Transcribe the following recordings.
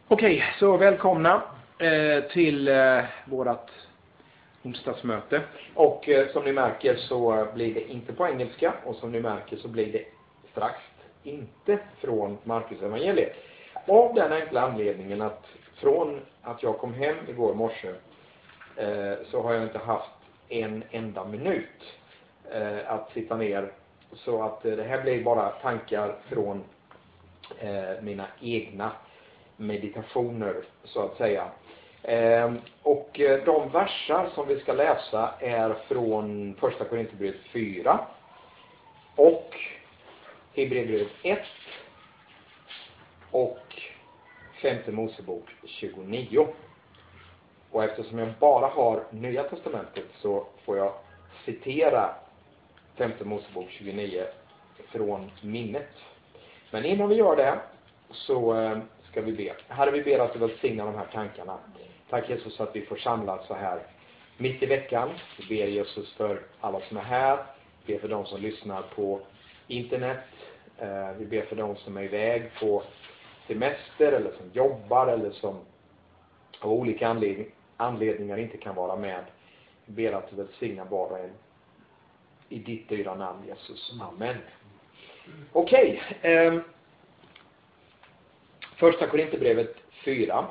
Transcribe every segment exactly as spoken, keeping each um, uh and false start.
Okej, så välkomna eh, till eh, vårat onsdagsmöte. Och eh, som ni märker så blir det inte på engelska. Och som ni märker så blir det strax inte från Markus evangeliet. Av den enkla anledningen att från att jag kom hem igår morse eh, så har jag inte haft en enda minut eh, att sitta ner. Så att eh, det här blir bara tankar från eh, mina egna meditationer så att säga. Eh, och de versar som vi ska läsa är från första Korinthierbrevet fyra och Hebreerbrevet ett och femte Mosebok tjugonio. Och eftersom jag bara har Nya testamentet så får jag citera femte Mosebok tjugonio från minnet. Men innan vi gör det så eh, ska vi be. Herre, vi ber att du välsignar de här tankarna. Tack Jesus att vi får samlas så här mitt i veckan. Vi ber Jesus för alla som är här. Vi ber för de som lyssnar på internet. Eh, vi ber för de som är iväg på semester eller som jobbar eller som av olika anledning, anledningar inte kan vara med. Vi ber att du välsignar bara en. I ditt dyra namn Jesus. Amen. Okej. Okay, eh, Första Korinthierbrevet fyra.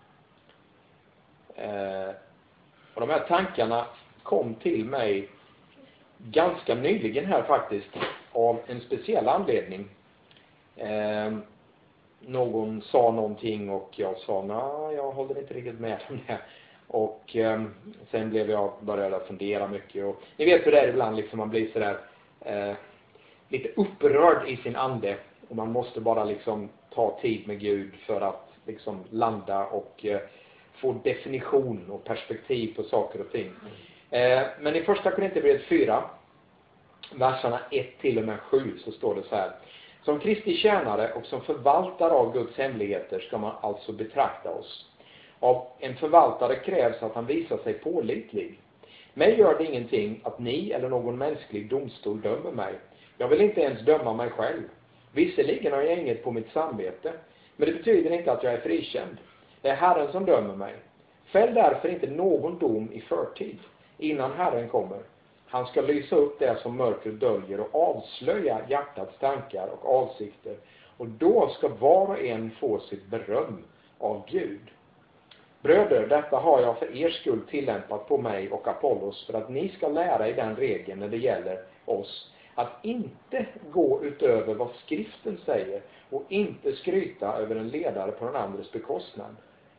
Eh, och de här tankarna kom till mig ganska nyligen här faktiskt. Av en speciell anledning. Eh, någon sa någonting och jag sa nej, jag håller inte riktigt med om det. Och eh, sen blev jag började fundera mycket. Och ni vet hur det är ibland liksom man blir sådär eh, lite upprörd i sin ande. Och man måste bara liksom ta tid med Gud för att liksom landa och eh, få definition och perspektiv på saker och ting. Eh, men i första Korinthierbrevet fyra, verserna ett till och med sju så står det så här. Som Kristi tjänare och som förvaltare av Guds hemligheter ska man alltså betrakta oss. Av en förvaltare krävs att han visar sig pålitlig. Mig gör det ingenting att ni eller någon mänsklig domstol dömer mig. Jag vill inte ens döma mig själv. Visserligen har jag inget på mitt samvete, men det betyder inte att jag är frikänd. Det är Herren som dömer mig. Fäll därför inte någon dom i förtid, innan Herren kommer. Han ska lysa upp det som mörkret döljer och avslöja hjärtats tankar och avsikter. Och då ska var och en få sitt beröm av Gud. Bröder, detta har jag för er skull tillämpat på mig och Apollos för att ni ska lära i den regeln när det gäller oss. Att inte gå utöver vad skriften säger och inte skryta över en ledare på den andres bekostnad.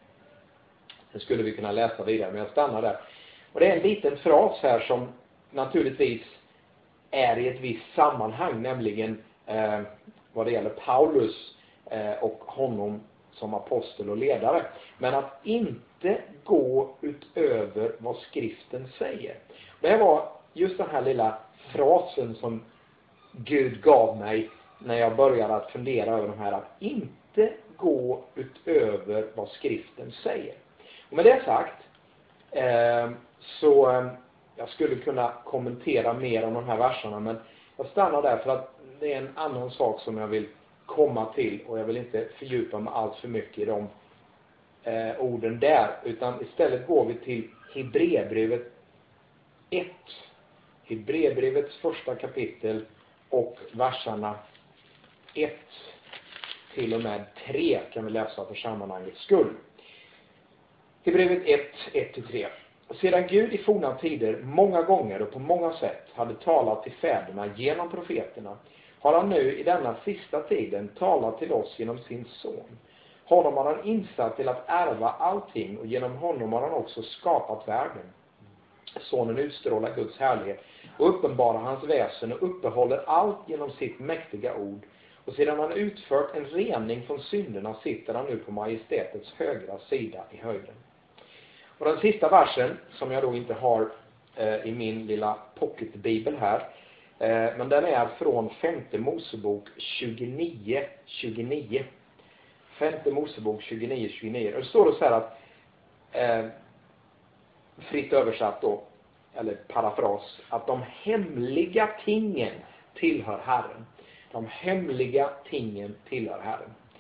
Det skulle vi kunna läsa vidare, men jag stannar där. Och det är en liten fras här som naturligtvis är i ett visst sammanhang, nämligen eh, vad det gäller Paulus eh, och honom som apostel och ledare. Men att inte gå utöver vad skriften säger. Det här var just den här lilla frasen som Gud gav mig när jag började att fundera över de här. Att inte gå utöver vad skriften säger. Och med det sagt eh, så eh, jag skulle kunna kommentera mer om de här verserna, men jag stannar där för att det är en annan sak som jag vill komma till och jag vill inte fördjupa mig allt för mycket i de eh, orden där, utan istället går vi till Hebreerbrevet ett. Hebreerbrevets första kapitel och verserna ett till och med tre kan vi läsa för sammanhangets skull. Hebreerbrevet ett, ett till tre. Sedan Gud i forna tider många gånger och på många sätt hade talat till fäderna genom profeterna, har han nu i denna sista tiden talat till oss genom sin son. Honom har han insatt till att ärva allting och genom honom har han också skapat världen. Sonen utstrålar Guds härlighet och uppenbarar hans väsen och uppehåller allt genom sitt mäktiga ord. Och sedan han utfört en rening från synderna sitter han nu på majestätets högra sida i höjden. Och den sista versen som jag då inte har eh, i min lilla pocketbibel här, eh, men den är från femte Mosebok tjugonio tjugonio. Femte Mosebok tjugonio tjugonio. Och det står det så här att eh, fritt översatt då, eller parafras, att de hemliga tingen tillhör Herren. De hemliga tingen tillhör Herren.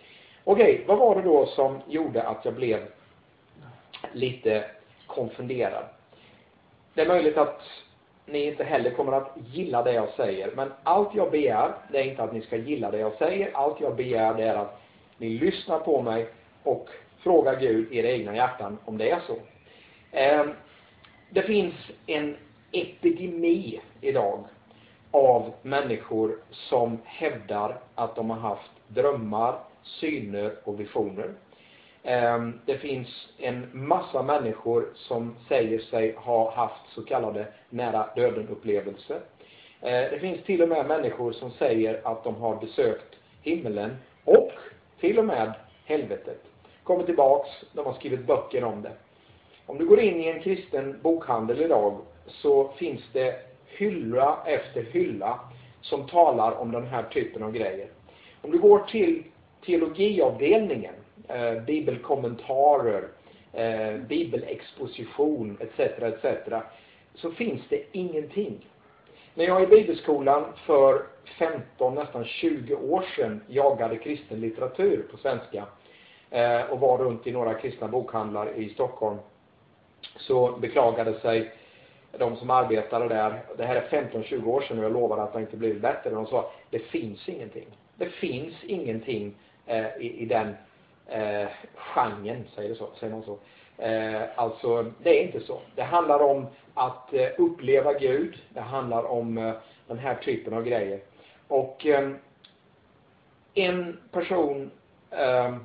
Okej, vad var det då som gjorde att jag blev lite konfunderad? Det är möjligt att ni inte heller kommer att gilla det jag säger. Men allt jag begär, det är inte att ni ska gilla det jag säger. Allt jag begär, det är att ni lyssnar på mig och frågar Gud i era egna hjärtan om det är så. Det finns en epidemi idag av människor som hävdar att de har haft drömmar, syner och visioner. Det finns en massa människor som säger sig ha haft så kallade nära döden-upplevelser. Det finns till och med människor som säger att de har besökt himmelen och till och med helvetet. Kommer tillbaks, de har skrivit böcker om det. Om du går in i en kristen bokhandel idag så finns det hylla efter hylla som talar om den här typen av grejer. Om du går till teologiavdelningen, eh, bibelkommentarer, eh, bibelexposition et cetera et cetera så finns det ingenting. När jag i bibelskolan för femton, nästan tjugo år sedan jagade kristen litteratur på svenska eh, och var runt i några kristna bokhandlar i Stockholm, så beklagade sig de som arbetade där. Det här är femton tjugo år sedan och jag lovar att det inte blivit bättre. De sa, det finns ingenting. Det finns ingenting eh, i, i den eh, genren, säger, det så, säger man så. Eh, alltså, det är inte så. Det handlar om att eh, uppleva Gud. Det handlar om eh, den här typen av grejer. Och eh, en person eh,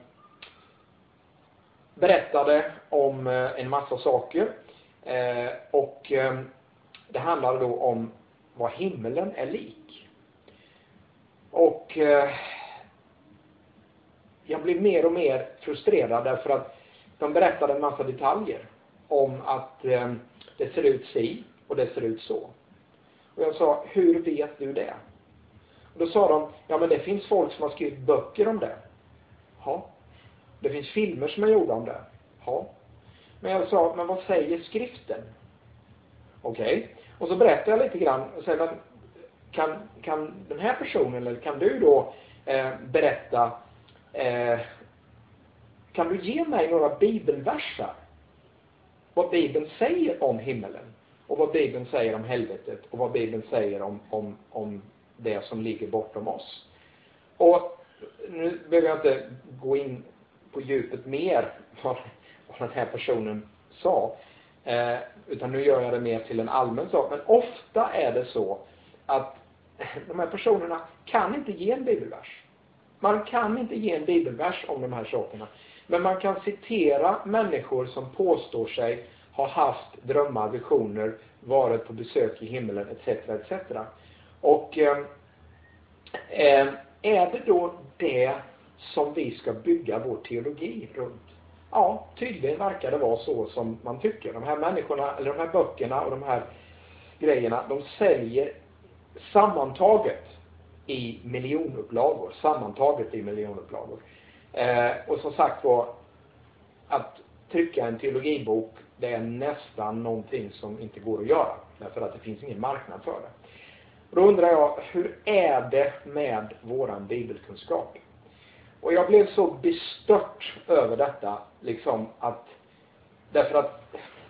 berättade om eh, en massa saker. Eh, och eh, det handlar då om vad himmelen är lik. Och eh, jag blev mer och mer frustrerad därför att de berättade en massa detaljer om att eh, det ser ut si och det ser ut så. Och jag sa, hur vet du det? Och då sa de, ja men det finns folk som har skrivit böcker om det. Ja. Det finns filmer som är gjorda om det. Ja. Men jag sa, men vad säger skriften? Okej. Okay. Och så berättade jag lite grann och sa, men kan, kan den här personen, eller kan du då eh, berätta, eh, kan du ge mig några bibelversar? Vad Bibeln säger om himmelen. Och vad Bibeln säger om helvetet. Och vad Bibeln säger om, om, om det som ligger bortom oss. Och nu behöver jag inte gå in på djupet mer vad, vad den här personen sa. Eh, utan nu gör jag det mer till en allmän sak. Men ofta är det så att de här personerna kan inte ge en bibelvers. Man kan inte ge en bibelvers om de här sakerna. Men man kan citera människor som påstår sig ha haft drömmar, visioner, varit på besök i himlen et cetera et cetera. Och eh, är det då det som vi ska bygga vår teologi runt? Ja, tydligen verkar det vara så som man tycker. De här människorna, eller de här böckerna och de här grejerna, de säljer sammantaget i miljonupplagor. Sammantaget i miljonupplagor. Eh, och som sagt var, att trycka en teologibok, det är nästan någonting som inte går att göra. Därför att det finns ingen marknad för det. Och då undrar jag, hur är det med våran bibelkunskap? Och jag blev så bestört över detta, liksom att, därför att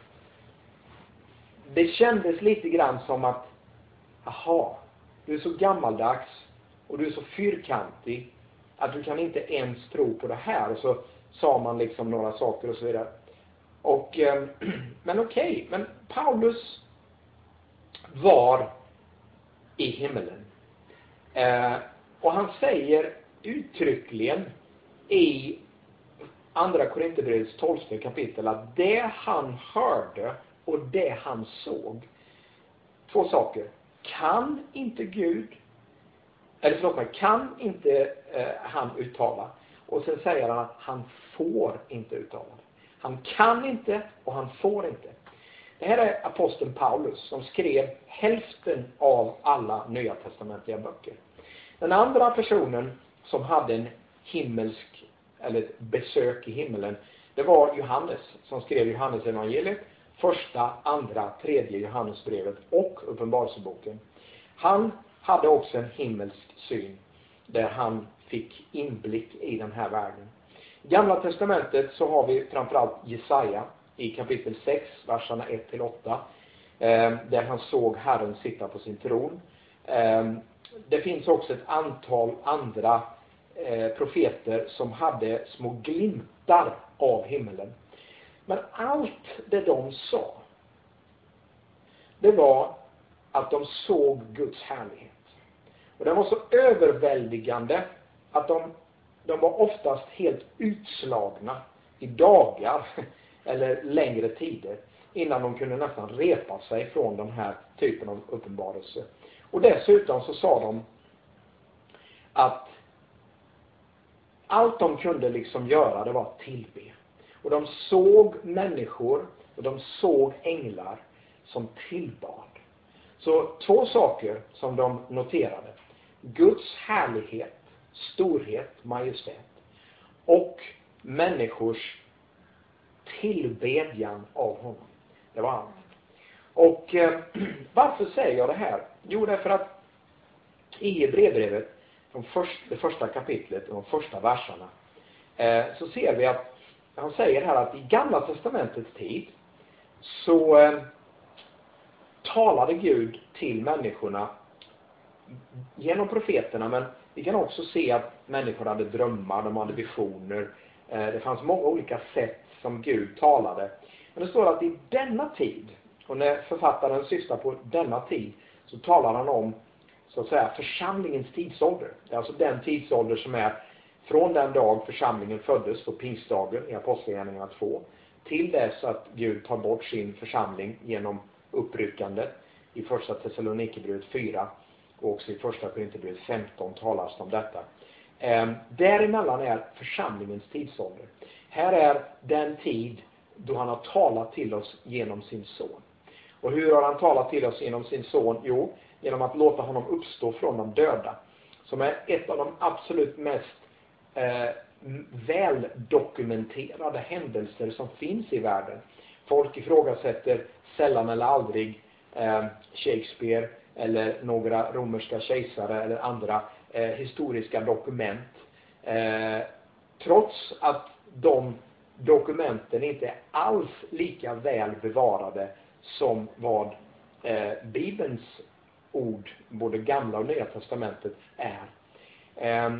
det kändes lite grann som att, aha, du är så gammaldags och du är så fyrkantig att du kan inte ens tro på det här. Och så sa man liksom några saker och så vidare. Och, eh, men okej, okay, men Paulus var i himmelen. Eh, och han säger uttryckligen i andra Korinthierbrevets tolfte kapitel att det han hörde och det han såg, två saker. Kan inte Gud, eller förlåt mig, kan inte eh, han uttala. Och sen säger han att han får inte uttala. Han kan inte och han får inte. Det här är aposteln Paulus som skrev hälften av alla nya testamentliga böcker. Den andra personen som hade en himmelsk, eller ett besök i himmelen, det var Johannes som skrev Johannes evangeliet, första, andra, tredje Johannesbrevet och Uppenbarelseboken. Han hade också en himmelsk syn där han fick inblick i den här världen. I Gamla testamentet så har vi framförallt Jesaja i kapitel sex, verserna ett till åtta. Eh, där han såg Herren sitta på sin tron. Eh, det finns också ett antal andra eh, profeter som hade små glimtar av himmelen. Men allt det de sa, det var att de såg Guds härlighet. Och den var så överväldigande att de, de var oftast helt utslagna i dagar eller längre tider innan de kunde nästan repa sig från den här typen av uppenbarelse. Och dessutom så sa de att allt de kunde liksom göra, det var att tillbe. Och de såg människor och de såg änglar som tillbad. Så två saker som de noterade: Guds härlighet, storhet, majestät, och människors tillbedjan av honom. Det var allt. Och eh, varför säger jag det här? Jo, därför att i Hebreerbrevet, de första, det första kapitlet och de första verserna, eh, så ser vi att han säger här att i Gamla testamentets tid så eh, talade Gud till människorna genom profeterna, men vi kan också se att människor hade drömmar, de hade visioner. Eh, det fanns många olika sätt som Gud talade. Men det står att i denna tid, och när författaren syftar på denna tid, så talar han om, så att säga, församlingens tidsålder. Det är alltså den tidsålder som är från den dag församlingen föddes på pingstdagen i Apostlagärningarna två till dess att Gud tar bort sin församling genom uppryckandet. I första Thessalonikerbrevet fyra och också i första Korinthierbrevet femton talas det om detta. Eh, däremellan är församlingens tidsålder. Här är den tid då han har talat till oss genom sin son. Och hur har han talat till oss genom sin son? Jo, genom att låta honom uppstå från de döda. Som är ett av de absolut mest eh, väldokumenterade händelser som finns i världen. Folk ifrågasätter sällan eller aldrig eh, Shakespeare eller några romerska kejsare eller andra eh, historiska dokument. Eh, trots att de dokumenten inte är alls lika väl bevarade som vad eh, Bibelns ord, både Gamla och Nya testamentet, är. Eh,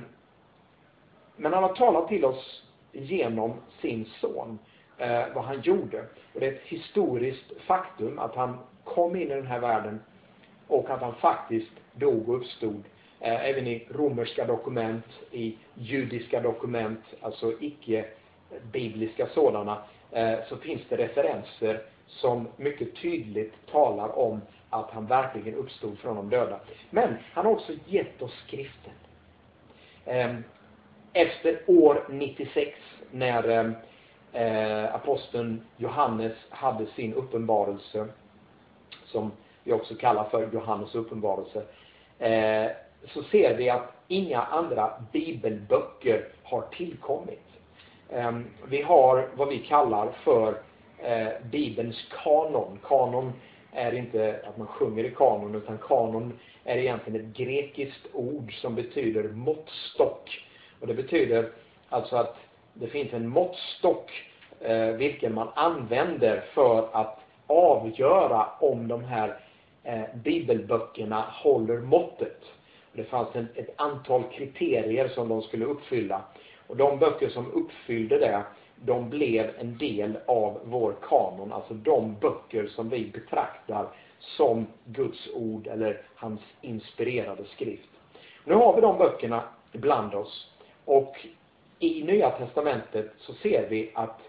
men han har talat till oss genom sin son, eh, vad han gjorde. Och det är ett historiskt faktum att han kom in i den här världen och att han faktiskt dog och uppstod. Eh, även i romerska dokument, i judiska dokument, alltså icke-bibliska sådana, eh, så finns det referenser som mycket tydligt talar om att han verkligen uppstod från de döda. Men han har också gett oss skriften. Eh, efter år nittiosex, när eh, aposteln Johannes hade sin uppenbarelse, som vi också kallar för Johannes uppenbarelse, eh, så ser vi att inga andra bibelböcker har tillkommit. Eh, vi har vad vi kallar för eh, Bibelns kanon. Kanon är inte att man sjunger i kanon, utan kanon är egentligen ett grekiskt ord som betyder måttstock. Och det betyder alltså att det finns en måttstock eh, vilken man använder för att avgöra om de här eh, bibelböckerna håller måttet. Det fanns en, ett antal kriterier som de skulle uppfylla. Och de böcker som uppfyllde det, de blev en del av vår kanon. Alltså de böcker som vi betraktar som Guds ord eller hans inspirerade skrift. Nu har vi de böckerna bland oss. Och i Nya testamentet så ser vi att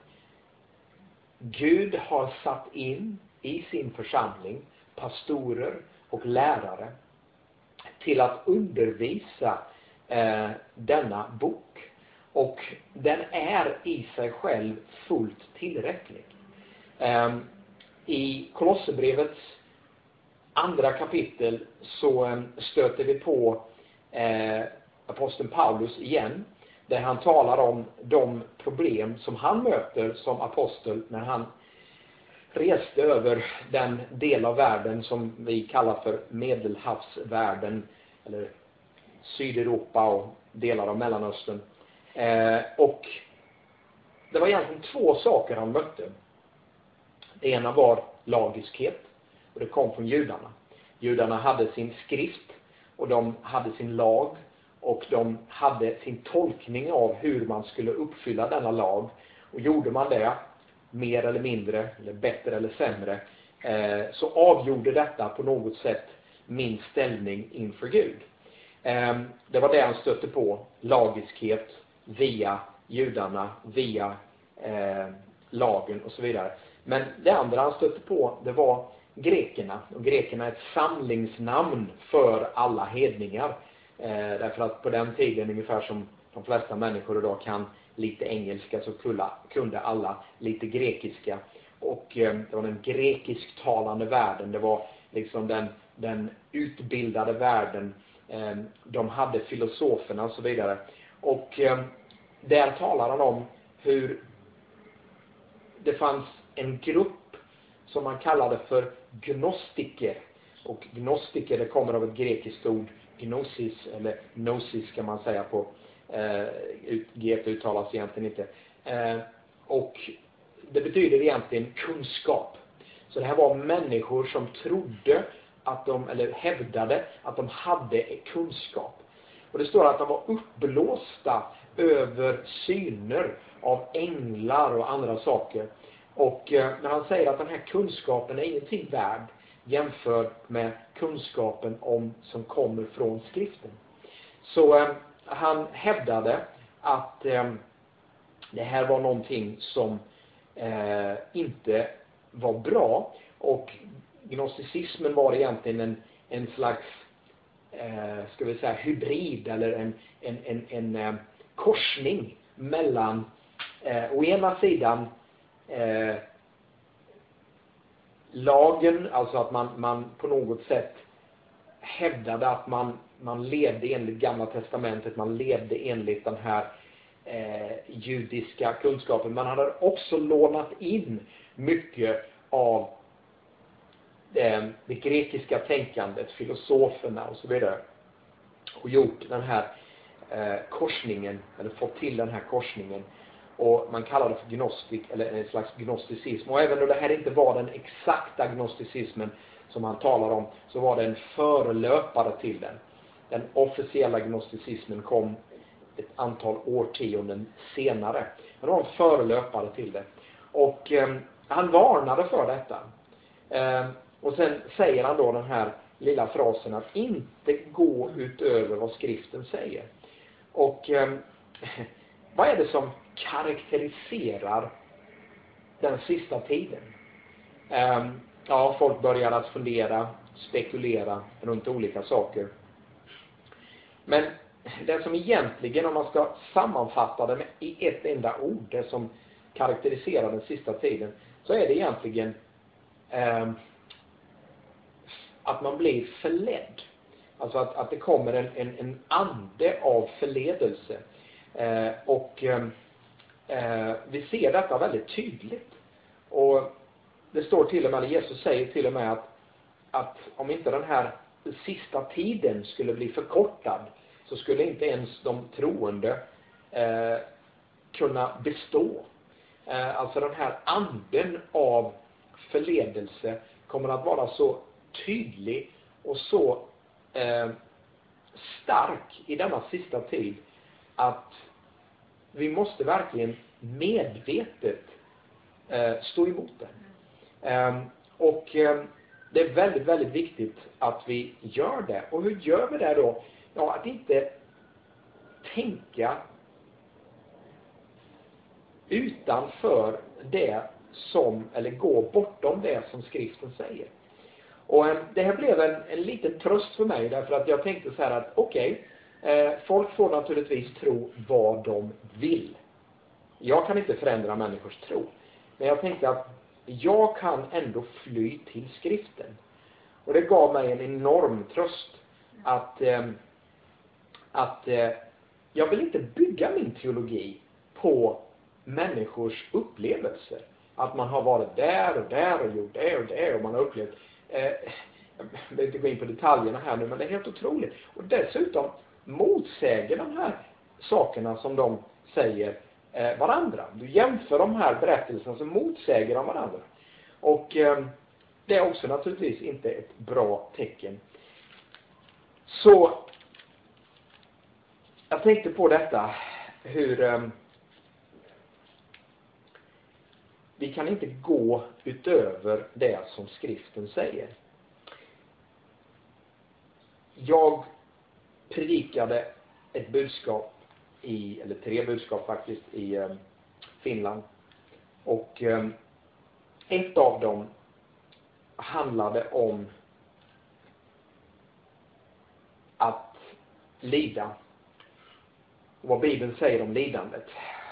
Gud har satt in i sin församling pastorer och lärare till att undervisa eh, denna bok. Och den är i sig själv fullt tillräcklig. Eh, I Kolosserbrevets andra kapitel så eh, stöter vi på eh, aposteln Paulus igen, där han talar om de problem som han möter som apostel när han reste över den del av världen som vi kallar för Medelhavsvärlden, eller Sydeuropa och delar av Mellanöstern. Eh, och det var egentligen två saker han mötte. Det ena var lagiskhet, och det kom från judarna. Judarna hade sin skrift, och de hade sin lag, och de hade sin tolkning av hur man skulle uppfylla denna lag. Och gjorde man det, mer eller mindre, eller bättre eller sämre, eh, så avgjorde detta på något sätt min ställning inför Gud. Eh, det var det han stötte på, lagiskhet via judarna, via eh, lagen och så vidare. Men det andra han stötte på, det var grekerna. Och grekerna är ett samlingsnamn för alla hedningar. Eh, därför att på den tiden, ungefär som de flesta människor idag kan lite engelska, så kunde alla lite grekiska. Och eh, det var den grekisktalande världen. Det var liksom den, den utbildade världen. Eh, de hade filosoferna och så vidare. Och eh, där talar han om hur det fanns en grupp som man kallade för gnostiker. Och gnostiker, det kommer av ett grekiskt ord, gnosis, eller gnosis kan man säga på eh, G uttalas egentligen inte. Eh, och det betyder egentligen kunskap. Så det här var människor som trodde att de, eller hävdade att de hade kunskap. Och det står att de var uppblåsta över syner av änglar och andra saker. Och eh, när han säger att den här kunskapen är ingenting värd jämfört med kunskapen om som kommer från skriften. Så eh, han hävdade att eh, det här var någonting som eh, inte var bra. Och gnosticismen var egentligen en, en slags eh, ska vi säga hybrid, eller en, en, en, en eh, korsning mellan eh, å ena sidan eh, lagen, alltså att man, man på något sätt hävdade att man, man levde enligt Gamla testamentet, man levde enligt den här eh, judiska kunskapen. Man hade också lånat in mycket av eh, det grekiska tänkandet, filosoferna och så vidare, och gjort den här eh, korsningen, eller fått till den här korsningen. Och man kallar det för gnostik, eller en slags gnosticism. Och även då det här inte var den exakta gnosticismen som han talar om, så var det en förelöpare till den. Den officiella gnosticismen kom ett antal årtionden senare. Men det var en förelöpare till det. Och eh, han varnade för detta. Eh, och sen säger han då den här lilla frasen att inte gå utöver vad skriften säger. Och eh, vad är det som karaktäriserar den sista tiden? Eh, ja, folk börjar att fundera, spekulera runt olika saker. Men det som egentligen, om man ska sammanfatta det i ett enda ord, det som karaktäriserar den sista tiden, så är det egentligen eh, att man blir förledd. Alltså att, att det kommer en, en, en ande av förledelse. Eh, och eh, vi ser detta väldigt tydligt. Och det står till och med, Jesus säger till och med att, att om inte den här sista tiden skulle bli förkortad, så skulle inte ens de troende eh, kunna bestå. Eh, alltså den här anden av förledelse kommer att vara så tydlig och så eh, stark i denna sista tid, att vi måste verkligen medvetet eh, stå emot den. Eh, och eh, det är väldigt, väldigt viktigt att vi gör det. Och hur gör vi det då? Ja, att inte tänka utanför det som, eller gå bortom det som skriften säger. Och eh, det här blev en, en liten tröst för mig, därför att jag tänkte så här att okej, okay, eh, folk får naturligtvis tro vad de vill. Jag kan inte förändra människors tro. Men jag tänkte att jag kan ändå fly till skriften. Och det gav mig en enorm tröst att, eh, att eh, jag vill inte bygga min teologi på människors upplevelser. Att man har varit där och där och gjort det och det och man har upplevt. Eh, jag vill inte gå in på detaljerna här nu, men det är helt otroligt. Och dessutom motsäger de här sakerna som de säger eh, varandra. Du jämför de här berättelserna som motsäger de varandra. Och eh, det är också naturligtvis inte ett bra tecken. Så jag tänkte på detta, hur eh, vi kan inte gå utöver det som skriften säger. Jag predikade ett budskap i, eller tre budskap faktiskt, i eh, Finland. Och eh, ett av dem handlade om att lida. Och vad Bibeln säger om lidandet.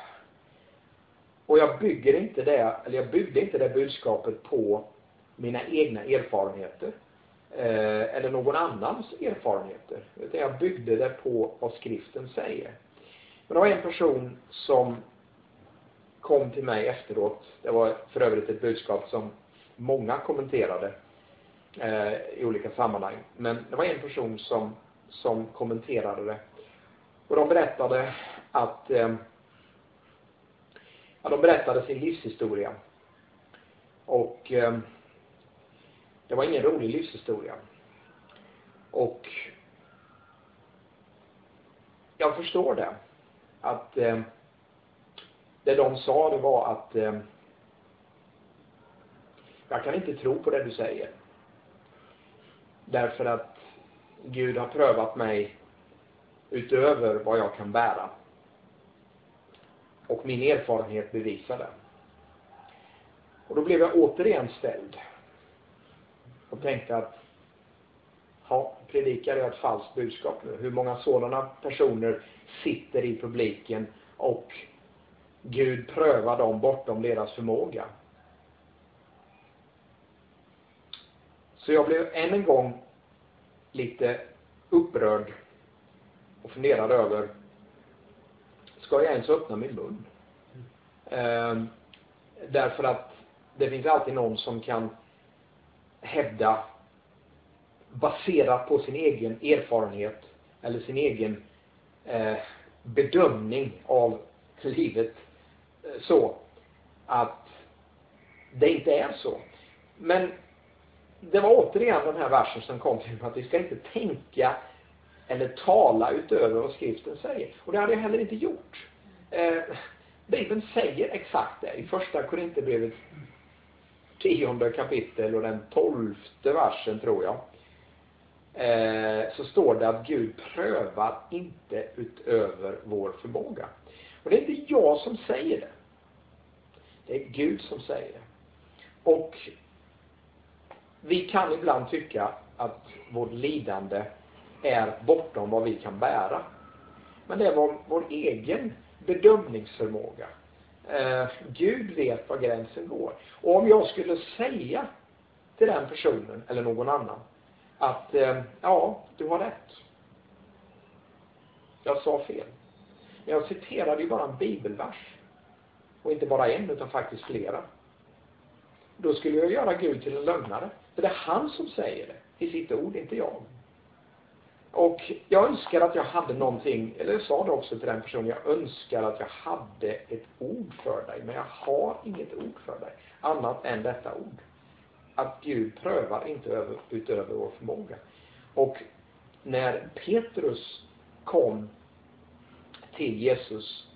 Och jag bygger inte det, eller jag byggde inte det budskapet på mina egna erfarenheter. Eh, eller någon annans erfarenheter. Utan jag byggde det på vad skriften säger. Men det var en person som kom till mig efteråt. Det var för övrigt ett budskap som många kommenterade eh, i olika sammanhang. Men det var en person som, som kommenterade det. Och de berättade att eh, ja, de berättade sin livshistoria. Och eh, det var ingen rolig livshistoria. Och jag förstår det. Att eh, det de sa, det var att eh, jag kan inte tro på det du säger. Därför att Gud har prövat mig utöver vad jag kan bära. Och min erfarenhet bevisar det. Och då blev jag återigen ställd. Och tänkte att ja, predikar jag ett falskt budskap nu? Hur många sådana personer sitter i publiken och Gud prövar dem bortom deras förmåga? Så jag blev än en gång lite upprörd och funderade över, ska jag ens öppna min mun? Ehm, därför att det finns alltid någon som kan hävda, baserat på sin egen erfarenhet eller sin egen eh, bedömning av livet, eh, så att det inte är så. Men det var återigen den här versen som kom till att vi ska inte tänka eller tala utöver vad skriften säger. Och det hade jag heller inte gjort. Eh, Bibeln säger exakt det. I första Korinthierbrevet tionde kapitel och den tolfte versen, tror jag, eh, så står det att Gud prövar inte utöver vår förmåga. Och det är inte jag som säger det. Det är Gud som säger det. Och vi kan ibland tycka att vårt lidande är bortom vad vi kan bära. Men det är vår, vår egen bedömningsförmåga. Eh, Gud vet var gränsen går. Och om jag skulle säga till den personen eller någon annan att eh, ja, du har rätt. Jag sa fel. Men jag citerade ju bara en bibelvers. Och inte bara en, utan faktiskt flera. Då skulle jag göra Gud till en lögnare. För det är han som säger det i sitt ord, inte jag. Och jag önskar att jag hade någonting, eller jag sa det också till den personen, jag önskar att jag hade ett ord för dig, men jag har inget ord för dig, annat än detta ord. Att Gud prövar inte över, utöver vår förmåga. Och när Petrus kom till Jesus,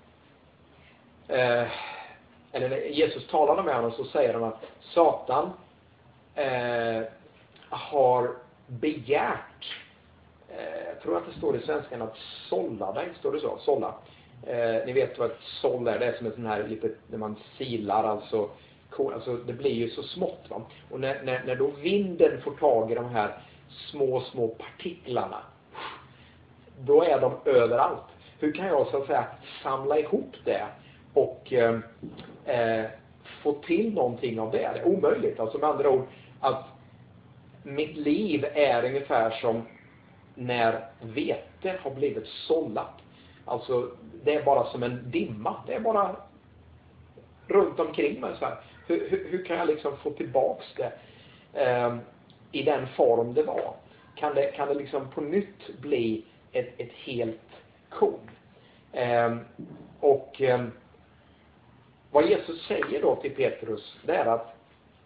eh, eller när Jesus talade med honom, så säger han att Satan eh, har begärt, jag tror att det står i svenskan att sålla dig, står det så? Sålla. Eh, ni vet vad ett såll är, det är som ett sån här litet, när man silar, alltså, alltså det blir ju så smått, va? Och när, när, när då vinden får tag i de här små, små partiklarna, då är de överallt. Hur kan jag så att säga samla ihop det och eh, eh, få till någonting av det? Det är omöjligt. Alltså med andra ord, att mitt liv är ungefär som när vete har blivit sållat. Alltså det är bara som en dimma. Det är bara runt omkring mig så här. Hur, hur, hur kan jag liksom få tillbaks det eh, i den form det var? Kan det, kan det liksom på nytt bli ett, ett helt korn? Eh, Och eh, vad Jesus säger då till Petrus, det är att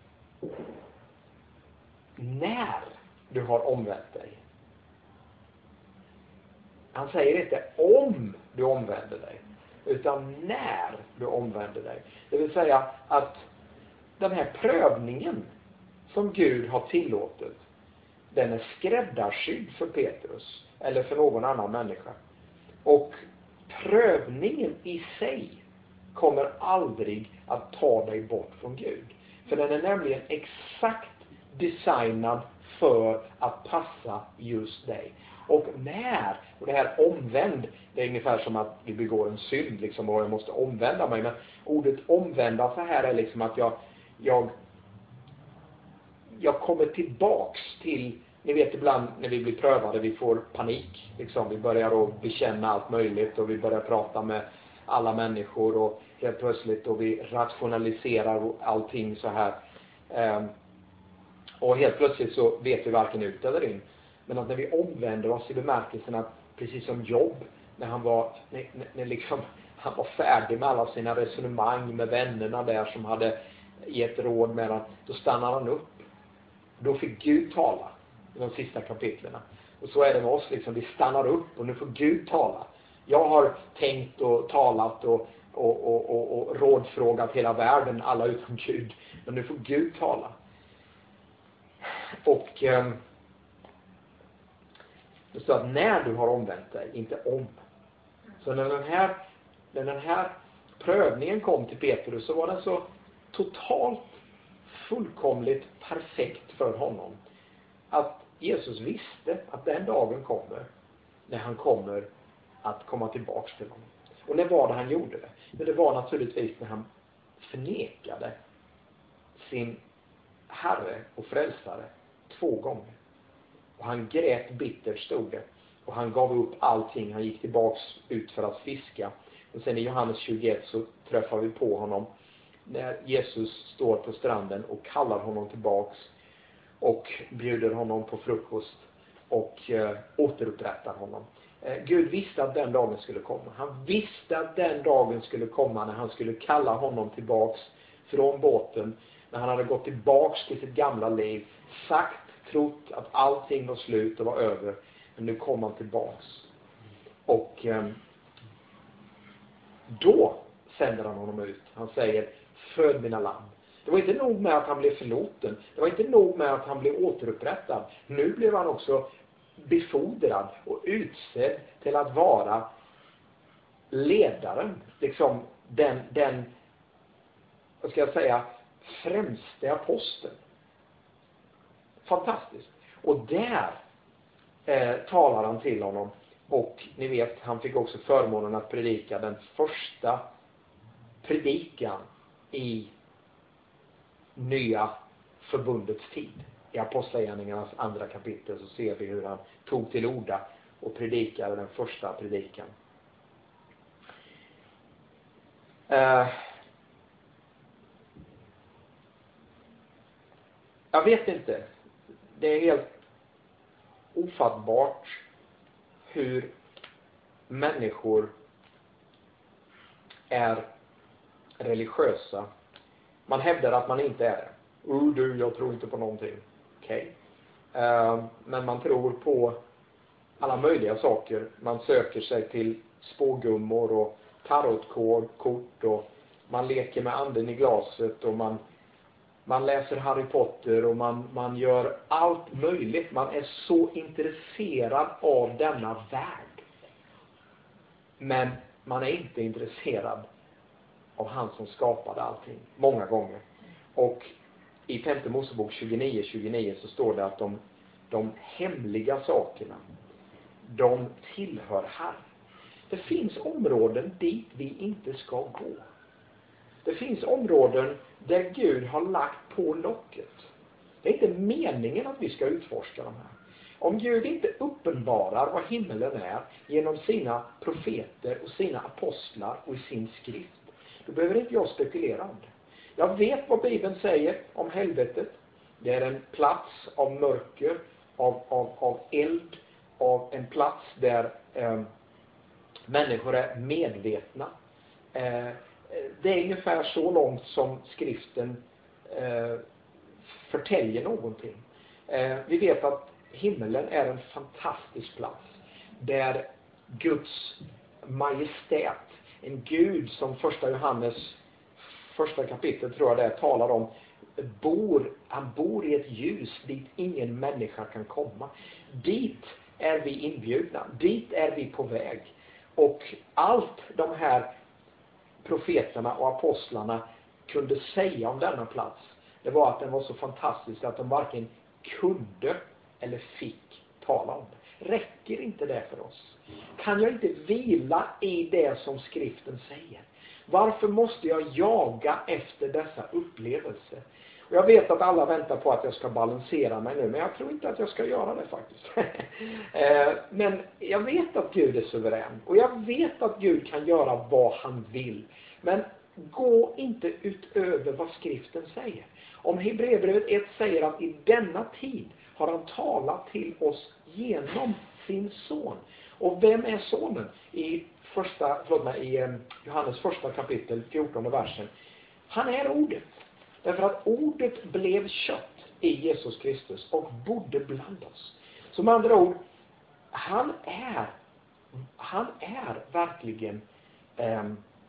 när du har omvänt dig. Han säger inte om du omvänder dig, utan när du omvänder dig. Det vill säga att den här prövningen som Gud har tillåtit, den är skräddarsydd för Petrus eller för någon annan människa. Och prövningen i sig kommer aldrig att ta dig bort från Gud. För den är nämligen exakt designad för att passa just dig. Och när, och det här omvänd, det är ungefär som att vi begår en synd liksom, och jag måste omvända mig. Men ordet omvända så här är liksom att jag, jag, jag kommer tillbaks till, ni vet ibland när vi blir prövade, vi får panik. Liksom. Vi börjar att bekänna allt möjligt och vi börjar prata med alla människor och helt plötsligt och vi rationaliserar allting så här. Um, och helt plötsligt så vet vi varken ut eller in. Men att när vi omvänder oss i bemärkelsen att precis som Job, när han var, när, när liksom, han var färdig med alla sina resonemang med vännerna där som hade gett råd med att, då stannade han upp. Då fick Gud tala i de sista kapitlerna. Och så är det med oss liksom, vi stannar upp och nu får Gud tala. Jag har tänkt och talat och, och, och, och, och rådfrågat hela världen, alla utom Gud. Men nu får Gud tala. Och eh, det står att när du har omvänt dig, inte om. Så när den här, när den här prövningen kom till Petrus så var den så totalt fullkomligt perfekt för honom. Att Jesus visste att den dagen kommer när han kommer att komma tillbaks till honom. Och när var det han gjorde det? Men det var naturligtvis när han förnekade sin Herre och frälsare två gånger. Och han grät bittert, stod det. Och han gav upp allting. Han gick tillbaks ut för att fiska. Och sen i Johannes tjugoett så träffar vi på honom när Jesus står på stranden och kallar honom tillbaks och bjuder honom på frukost och eh, återupprättar honom. Eh, Gud visste att den dagen skulle komma. Han visste att den dagen skulle komma när han skulle kalla honom tillbaks från båten. När han hade gått tillbaks till sitt gamla liv. Sagt, trott att allting var slut och var över. Men nu kom han tillbaks. Och eh, då sänder han honom ut. Han säger, föd mina lamm. Det var inte nog med att han blev förlåten. Det var inte nog med att han blev återupprättad. Nu blev han också befordrad och utsedd till att vara ledaren. Liksom den, den vad ska jag säga, främste aposteln. Fantastiskt. Och där eh, talar han till honom. Och ni vet, han fick också förmånen att predika den första predikan i nya förbundets tid. I Apostlagärningarnas andra kapitel så ser vi hur han tog till orda och predikade den första predikan. Eh, jag vet inte. Det är helt ofattbart hur människor är religiösa. Man hävdar att man inte är det. Oh, du, jag tror inte på någonting. Okej. Okay. Uh, men man tror på alla möjliga saker. Man söker sig till spågummor och tarotkort och man leker med anden i glaset och man, man läser Harry Potter och man, man gör allt möjligt. Man är så intresserad av denna värld. Men man är inte intresserad av han som skapade allting. Många gånger. Och i femte Mosebok tjugonio tjugonio så står det att de, de hemliga sakerna, de tillhör Herren. Det finns områden dit vi inte ska gå. Det finns områden där Gud har lagt på locket. Det är inte meningen att vi ska utforska de här. Om Gud inte uppenbarar vad himmelen är genom sina profeter och sina apostlar och i sin skrift, då behöver inte jag spekulera om det. Jag vet vad Bibeln säger om helvetet. Det är en plats av mörker, av, av, av eld, av en plats där eh, människor är medvetna. Eh, det är ungefär så långt som skriften eh, förtäljer någonting. Eh, vi vet att himmelen är en fantastisk plats där Guds majestät, en Gud som första Johannes första kapitel tror jag det är, talar om, bor, han bor i ett ljus dit ingen människa kan komma. Dit är vi inbjudna, dit är vi på väg. Och allt de här profeterna och apostlarna kunde säga om denna plats, det var att den var så fantastisk att de varken kunde eller fick tala om det. Räcker inte det för oss? Kan jag inte vila i det som skriften säger? Varför måste jag jaga efter dessa upplevelser? Och jag vet att alla väntar på att jag ska balansera mig nu, men jag tror inte att jag ska göra det faktiskt. Men jag vet att Gud är suverän, och jag vet att Gud kan göra vad han vill. Men gå inte utöver vad skriften säger. Om Hebreerbrevet ett säger att i denna tid har han talat till oss genom sin son. Och vem är sonen? I, första, förlåt mig, i Johannes första kapitel, fjortonde versen. Han är ordet. Därför att ordet blev kött i Jesus Kristus och bodde bland oss. Som andra ord, han är, han är verkligen eh,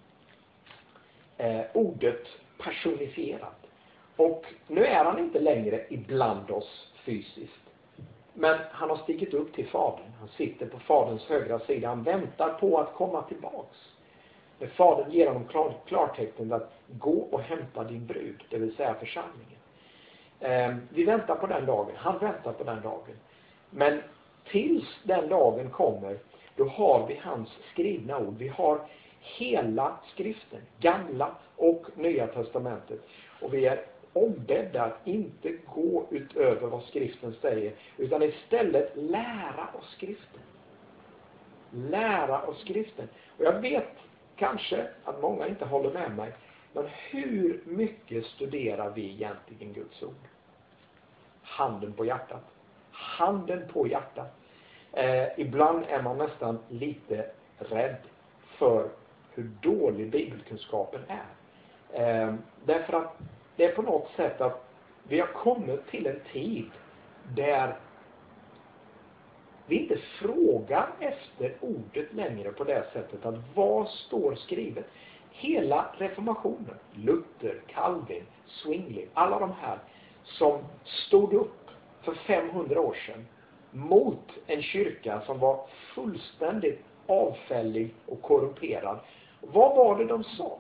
eh, ordet personifierat. Och nu är han inte längre ibland oss fysiskt. Men han har stigit upp till Fadern. Han sitter på Faderns högra sida. Han väntar på att komma tillbaks. När Fadern ger honom klar, klartecken att gå och hämta din brud, det vill säga församlingen. Eh, vi väntar på den dagen. Han väntar på den dagen. Men tills den dagen kommer, då har vi hans skrivna ord. Vi har hela skriften, gamla och nya testamentet. Och vi är ombedda att inte gå utöver vad skriften säger, utan istället lära oss skriften. Lära oss skriften. Och jag vet kanske att många inte håller med mig, men hur mycket studerar vi egentligen Guds ord? Handen på hjärtat. Handen på hjärtat. Eh, ibland är man nästan lite rädd för hur dålig bibelkunskapen är. Eh, därför att det är på något sätt att vi har kommit till en tid där vi inte frågar efter ordet längre på det sättet att vad står skrivet. Hela reformationen, Luther, Calvin, Zwingli, alla de här som stod upp för femhundra år sedan mot en kyrka som var fullständigt avfällig och korrumperad. Vad var det de sa?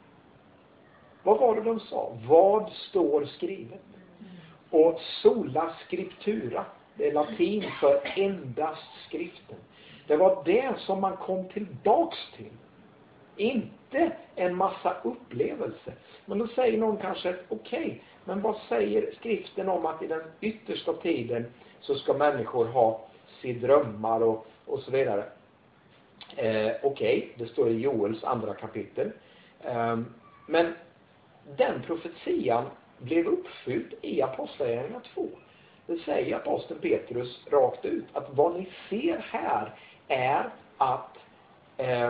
Vad var det de sa? Vad står skrivet? Och sola scriptura, det är latin för endast skriften. Det var det som man kom tillbaks till. Inte en massa upplevelser. Men då säger någon kanske, okej, okay, men vad säger skriften om att i den yttersta tiden så ska människor ha sina drömmar och, och så vidare. Eh, okej, okay, det står i Joels andra kapitel. Eh, men den profetian blev uppfylld i Apostlagärningarna två. Det säger aposteln Petrus rakt ut, att vad ni ser här är att eh,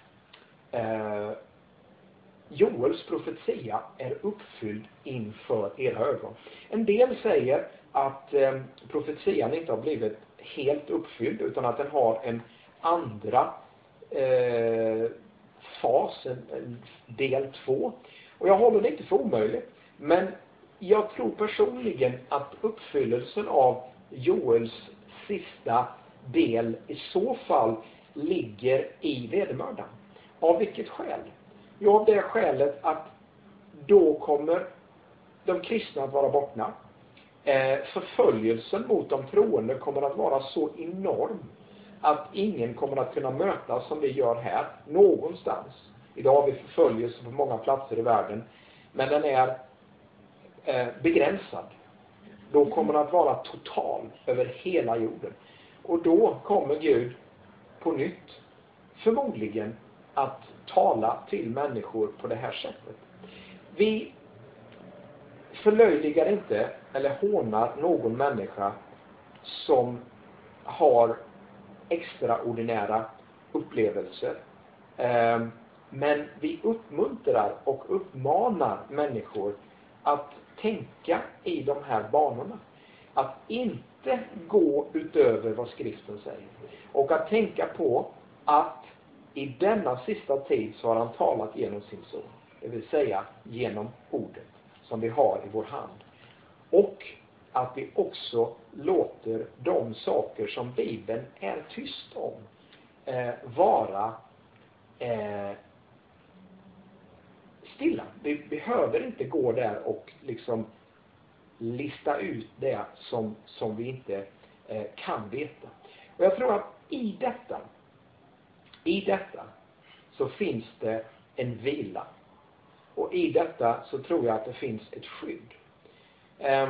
eh, Joels profetia är uppfylld inför era ögon. En del säger att eh, profetian inte har blivit helt uppfylld, utan att den har en andra eh, fas, en, en del två. Och jag håller det inte för omöjligt, men jag tror personligen att uppfyllelsen av Joels sista del i så fall ligger i vedermördan. Av vilket skäl? Jo, av det skälet att då kommer de kristna att vara borta. Eh, förföljelsen mot de troende kommer att vara så enorm att ingen kommer att kunna mötas som vi gör här, någonstans. Idag har vi förföljelse på många platser i världen, men den är eh, begränsad. Då kommer den att vara total över hela jorden. Och då kommer Gud på nytt förmodligen att tala till människor på det här sättet. Vi förlöjligar inte eller hånar någon människa som har extraordinära upplevelser. Eh, Men vi uppmuntrar och uppmanar människor att tänka i de här banorna. Att inte gå utöver vad skriften säger. Och att tänka på att i denna sista tid så har han talat genom sin son. Det vill säga genom ordet som vi har i vår hand. Och att vi också låter de saker som Bibeln är tyst om eh, vara eh, stilla. Vi behöver inte gå där och liksom lista ut det som, som vi inte eh, kan veta. Och jag tror att i detta, i detta så finns det en vila. Och i detta så tror jag att det finns ett skydd. Eh,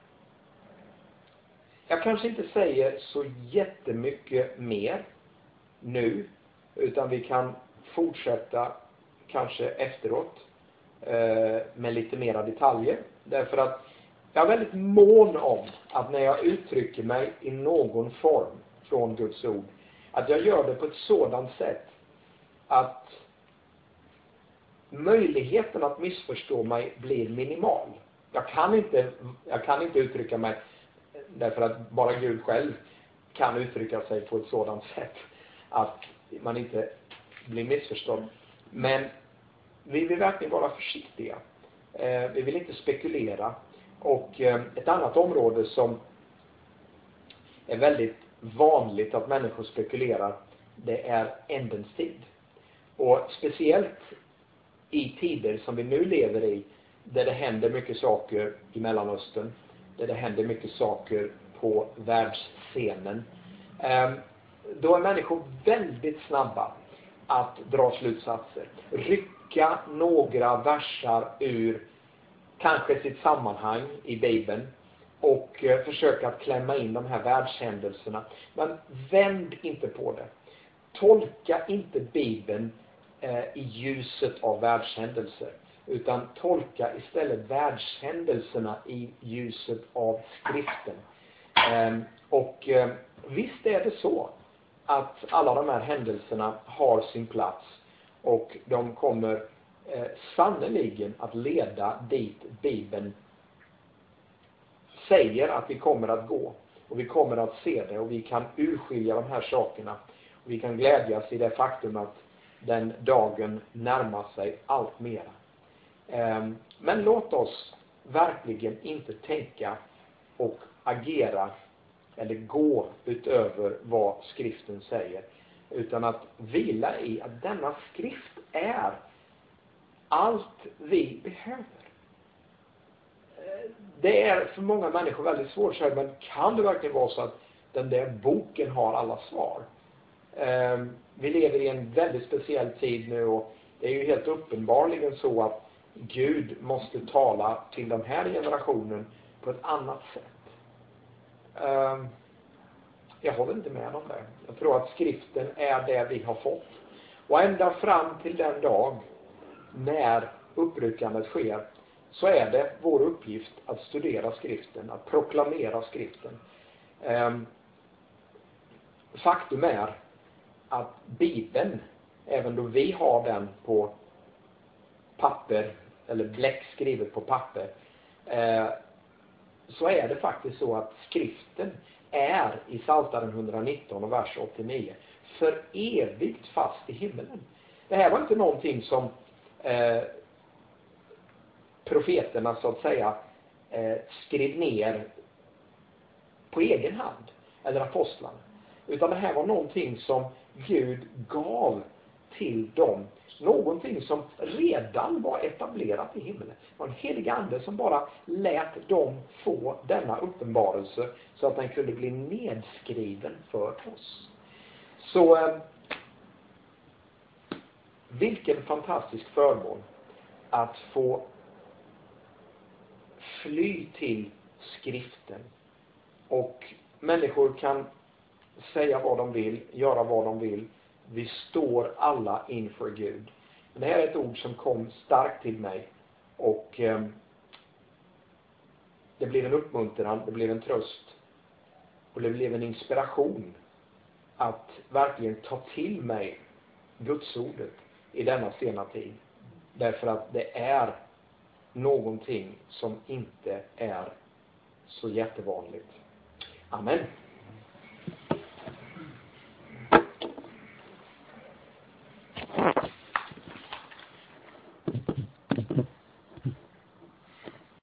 jag kanske inte säger så jättemycket mer nu, utan vi kan fortsätta kanske efteråt eh, med lite mera detaljer. Därför att jag är väldigt mån om att när jag uttrycker mig i någon form från Guds ord, att jag gör det på ett sådant sätt att möjligheten att missförstå mig blir minimal. Jag kan inte, jag kan inte uttrycka mig därför att bara Gud själv kan uttrycka sig på ett sådant sätt att man inte blir missförstådd. Men vi vill verkligen vara försiktiga. Eh, vi vill inte spekulera. Och eh, ett annat område som är väldigt vanligt att människor spekulerar, det är ändens tid. Och speciellt i tider som vi nu lever i, där det händer mycket saker i Mellanöstern, där det händer mycket saker på världsscenen. Eh, då är människor väldigt snabba att dra slutsatser. Rycka några versar ur kanske sitt sammanhang i Bibeln och eh, försöka att klämma in de här världshändelserna. Men vänd inte på det. Tolka inte Bibeln eh, i ljuset av världshändelser, utan tolka istället världshändelserna i ljuset av skriften. Eh, och eh, visst är det så att alla de här händelserna har sin plats och de kommer eh, sannoliken att leda dit Bibeln säger att vi kommer att gå. Och vi kommer att se det och vi kan urskilja de här sakerna. Och vi kan glädjas i det faktum att den dagen närmar sig allt mer. Eh, men låt oss verkligen inte tänka och agera eller gå utöver vad skriften säger, utan att vila i att denna skrift är allt vi behöver. Det är för många människor väldigt svårt att säga, men kan det verkligen vara så att den där boken har alla svar? Vi lever i en väldigt speciell tid nu och det är ju helt uppenbarligen så att Gud måste tala till den här generationen på ett annat sätt. Jag håller inte med om det. Jag tror att skriften är det vi har fått. Och ända fram till den dag när uppryckandet sker, så är det vår uppgift att studera skriften, att proklamera skriften. Faktum är att Bibeln, även då vi har den på papper, eller bläck skrivet på papper, så är det faktiskt så att skriften är i Psaltaren etthundranitton och vers åttionio för evigt fast i himmelen. Det här var inte någonting som eh, profeterna så att säga eh, skrev ner på egen hand, eller apostlarna, utan det här var någonting som Gud gav till dem. Någonting som redan var etablerat i himlen. Det var en helig ande som bara lät dem få denna uppenbarelse så att den kunde bli nedskriven för oss. Så eh, vilken fantastisk förmån att få fly till skriften. Och människor kan säga vad de vill, göra vad de vill. Vi står alla inför Gud. Men det här är ett ord som kom starkt till mig. Och eh, det blev en uppmuntran, det blev en tröst. Och det blev en inspiration att verkligen ta till mig Guds ordet. i denna sena tid. Därför att det är någonting som inte är så jättevanligt. Amen.